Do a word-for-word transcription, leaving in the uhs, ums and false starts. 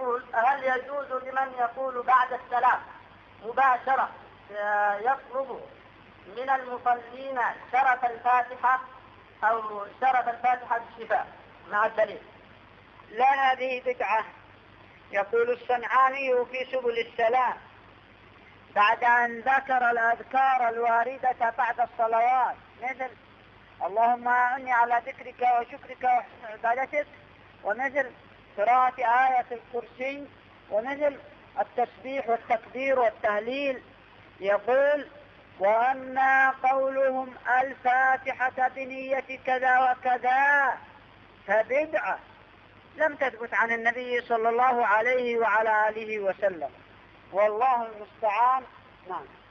يقول: هل يجوز لمن يقول بعد السلام مباشرة يطلب من المصلين شرف الفاتحة أو شرف الفاتحة بالشفاء مع الدليل؟ لا، هذه بدعة. يقول الصنعاني في سبل السلام بعد أن ذكر الأذكار الواردة بعد الصلوات مثل اللهم أعني على ذكرك وشكرك وحسن عبادتك، ومثل قراءة آية الكرسي، ومثل التسبيح والتكبير والتهليل، يقول: وأما قولهم الفاتحة بنية كذا وكذا فبدعة لم تثبت عن النبي صلى الله عليه وعلى آله وسلم، والله المستعان. نعم.